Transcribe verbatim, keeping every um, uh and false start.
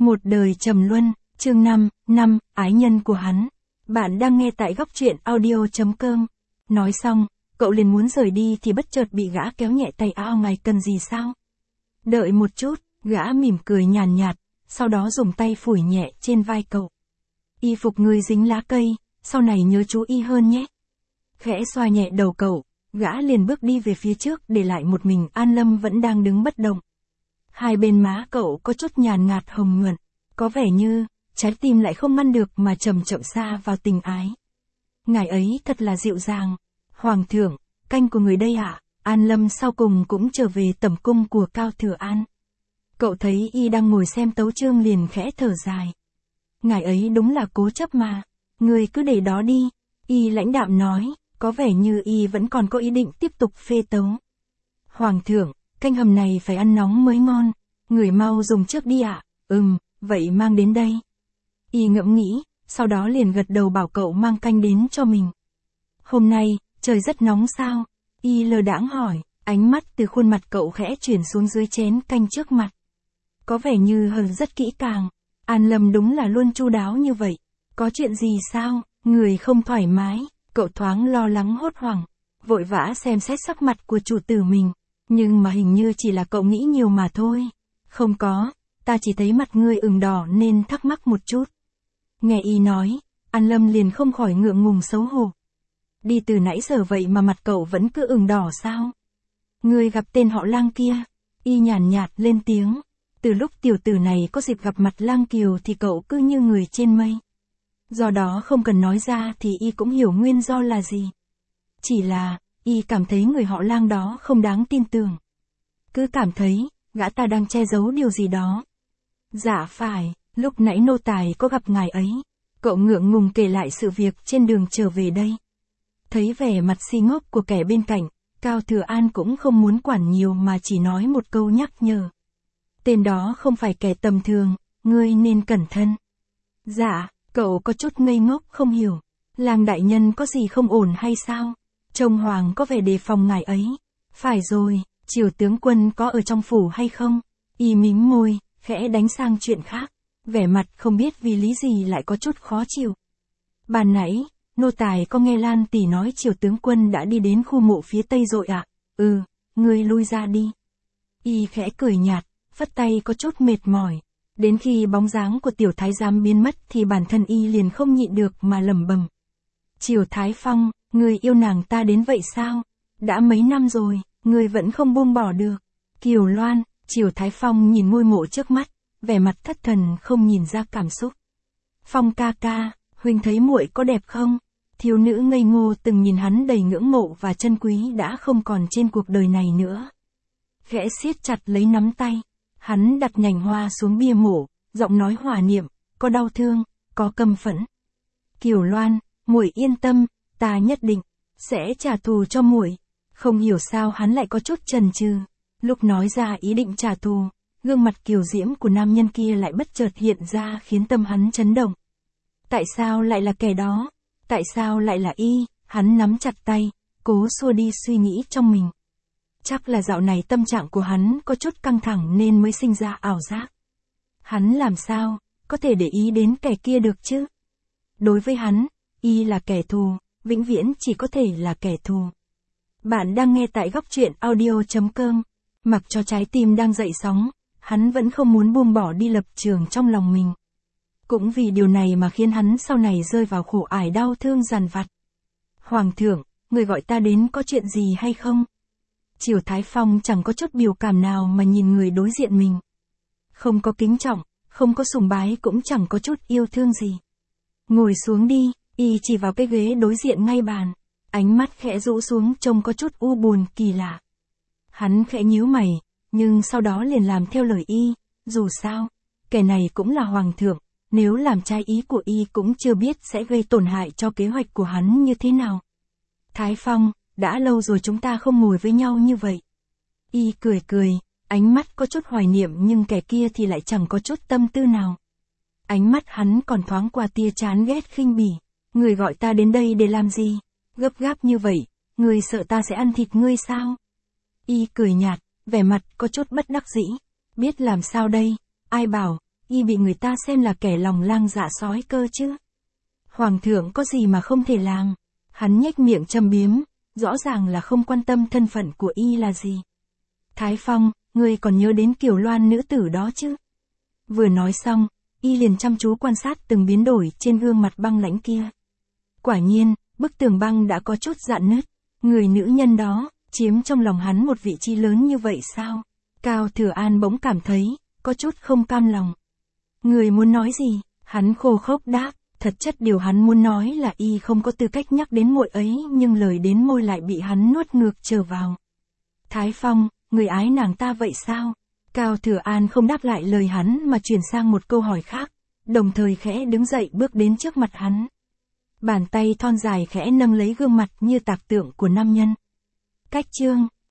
Một đời trầm luân, chương năm, năm, ái nhân của hắn. Bạn đang nghe tại góc truyện audio chấm com. Nói xong, cậu liền muốn rời đi thì bất chợt bị gã kéo nhẹ tay. "Ao ngài cần gì sao?" "Đợi một chút," gã mỉm cười nhàn nhạt, sau đó dùng tay phủi nhẹ trên vai cậu. "Y phục ngươi dính lá cây, sau này nhớ chú ý hơn nhé." Khẽ xoa nhẹ đầu cậu, gã liền bước đi về phía trước để lại một mình An Lâm vẫn đang đứng bất động. Hai bên má cậu có chút nhàn nhạt hồng nhuận, có vẻ như, trái tim lại không ngăn được mà chậm chậm xa vào tình ái. "Ngài ấy thật là dịu dàng." "Hoàng thượng, canh của người đây ạ." An Lâm sau cùng cũng trở về tẩm cung của Cao Thừa An. Cậu thấy y đang ngồi xem tấu chương liền khẽ thở dài. "Ngài ấy đúng là cố chấp mà, người cứ để đó đi." Y lãnh đạm nói, có vẻ như y vẫn còn có ý định tiếp tục phê tấu. "Hoàng thượng, canh hầm này phải ăn nóng mới ngon, người mau dùng trước đi ạ." "Ừm, vậy mang đến đây." Y ngẫm nghĩ, sau đó liền gật đầu bảo cậu mang canh đến cho mình. "Hôm nay, trời rất nóng sao?" Y lơ đãng hỏi, ánh mắt từ khuôn mặt cậu khẽ chuyển xuống dưới chén canh trước mặt. Có vẻ như hơn rất kỹ càng. An Lâm đúng là luôn chu đáo như vậy. "Có chuyện gì sao?" Người không thoải mái. Cậu thoáng lo lắng hốt hoảng, vội vã xem xét sắc mặt của chủ tử mình. Nhưng mà hình như chỉ là cậu nghĩ nhiều mà thôi. "Không có, ta chỉ thấy mặt ngươi ửng đỏ nên thắc mắc một chút." Nghe y nói, An Lâm liền không khỏi ngượng ngùng xấu hổ. Đi từ nãy giờ vậy mà mặt cậu vẫn cứ ửng đỏ sao? "Ngươi gặp tên họ Lang kia?" Y nhàn nhạt lên tiếng. Từ lúc tiểu tử này có dịp gặp mặt Lang Kiều thì cậu cứ như người trên mây. Do đó không cần nói ra thì y cũng hiểu nguyên do là gì. Chỉ là, y cảm thấy người họ Lang đó không đáng tin tưởng. Cứ cảm thấy, gã ta đang che giấu điều gì đó. "Dạ phải, lúc nãy nô tài có gặp ngài ấy." Cậu ngượng ngùng kể lại sự việc trên đường trở về đây. Thấy vẻ mặt si ngốc của kẻ bên cạnh, Cao Thừa An cũng không muốn quản nhiều mà chỉ nói một câu nhắc nhở. "Tên đó không phải kẻ tầm thường, ngươi nên cẩn thận." "Dạ." Cậu có chút ngây ngốc không hiểu. "Lang đại nhân có gì không ổn hay sao? Trông Hoàng có vẻ đề phòng ngài ấy." "Phải rồi, Triều tướng quân có ở trong phủ hay không?" Y mím môi, khẽ đánh sang chuyện khác. Vẻ mặt không biết vì lý gì lại có chút khó chịu. "Ban nãy, nô tài có nghe Lan tỷ nói Triều tướng quân đã đi đến khu mộ phía tây rồi ạ." "Ừ, ngươi lui ra đi." Y khẽ cười nhạt, phất tay có chút mệt mỏi. Đến khi bóng dáng của tiểu thái giám biến mất thì bản thân y liền không nhịn được mà lẩm bẩm. "Triều Thái Phong, ngươi yêu nàng ta đến vậy sao? Đã mấy năm rồi, ngươi vẫn không buông bỏ được." "Kiều Loan." Triều Thái Phong nhìn ngôi mộ trước mắt, vẻ mặt thất thần không nhìn ra cảm xúc. "Phong ca ca, huynh thấy muội có đẹp không?" Thiếu nữ ngây ngô từng nhìn hắn đầy ngưỡng mộ và chân quý đã không còn trên cuộc đời này nữa. Khẽ siết chặt lấy nắm tay. Hắn đặt nhành hoa xuống bia mộ, giọng nói hòa niệm, có đau thương, có căm phẫn. "Kiều Loan, muội yên tâm, ta nhất định sẽ trả thù cho muội." Không hiểu sao hắn lại có chút chần chừ. Lúc nói ra ý định trả thù, gương mặt kiều diễm của nam nhân kia lại bất chợt hiện ra khiến tâm hắn chấn động. Tại sao lại là kẻ đó? Tại sao lại là y? Hắn nắm chặt tay, cố xua đi suy nghĩ trong mình. Chắc là dạo này tâm trạng của hắn có chút căng thẳng nên mới sinh ra ảo giác. Hắn làm sao có thể để ý đến kẻ kia được chứ? Đối với hắn, y là kẻ thù, vĩnh viễn chỉ có thể là kẻ thù. Bạn đang nghe tại góc truyện audio chấm com. Mặc cho trái tim đang dậy sóng, hắn vẫn không muốn buông bỏ đi lập trường trong lòng mình. Cũng vì điều này mà khiến hắn sau này rơi vào khổ ải đau thương dằn vặt. "Hoàng thượng, người gọi ta đến có chuyện gì hay không?" Triều Thái Phong chẳng có chút biểu cảm nào mà nhìn người đối diện mình. Không có kính trọng, không có sùng bái cũng chẳng có chút yêu thương gì. "Ngồi xuống đi." Y chỉ vào cái ghế đối diện ngay bàn. Ánh mắt khẽ rũ xuống trông có chút u buồn kỳ lạ. Hắn khẽ nhíu mày, nhưng sau đó liền làm theo lời y. Dù sao, kẻ này cũng là hoàng thượng, nếu làm trái ý của y cũng chưa biết sẽ gây tổn hại cho kế hoạch của hắn như thế nào. "Thái Phong, đã lâu rồi chúng ta không ngồi với nhau như vậy." Y cười cười, ánh mắt có chút hoài niệm nhưng kẻ kia thì lại chẳng có chút tâm tư nào. Ánh mắt hắn còn thoáng qua tia chán ghét khinh bỉ. "Người gọi ta đến đây để làm gì? Gấp gáp như vậy, người sợ ta sẽ ăn thịt ngươi sao?" Y cười nhạt, vẻ mặt có chút bất đắc dĩ. Biết làm sao đây, ai bảo, y bị người ta xem là kẻ lòng lang dạ sói cơ chứ. Hoàng thượng có gì mà không thể làm. Hắn nhếch miệng châm biếm, rõ ràng là không quan tâm thân phận của y là gì. Thái Phong, ngươi còn nhớ đến Kiều Loan nữ tử đó chứ? Vừa nói xong, y liền chăm chú quan sát từng biến đổi trên gương mặt băng lãnh kia. Quả nhiên, bức tường băng đã có chút rạn nứt. Người nữ nhân đó, chiếm trong lòng hắn một vị trí lớn như vậy sao? Cao Thừa An bỗng cảm thấy, có chút không cam lòng. Người muốn nói gì? Hắn khô khốc đáp, thật chất điều hắn muốn nói là y không có tư cách nhắc đến muội ấy, nhưng lời đến môi lại bị hắn nuốt ngược trở vào. Thái Phong, người ái nàng ta vậy sao? Cao Thừa An không đáp lại lời hắn mà chuyển sang một câu hỏi khác, đồng thời khẽ đứng dậy bước đến trước mặt hắn. Bàn tay thon dài khẽ nâng lấy gương mặt như tạc tượng của nam nhân. Cách chương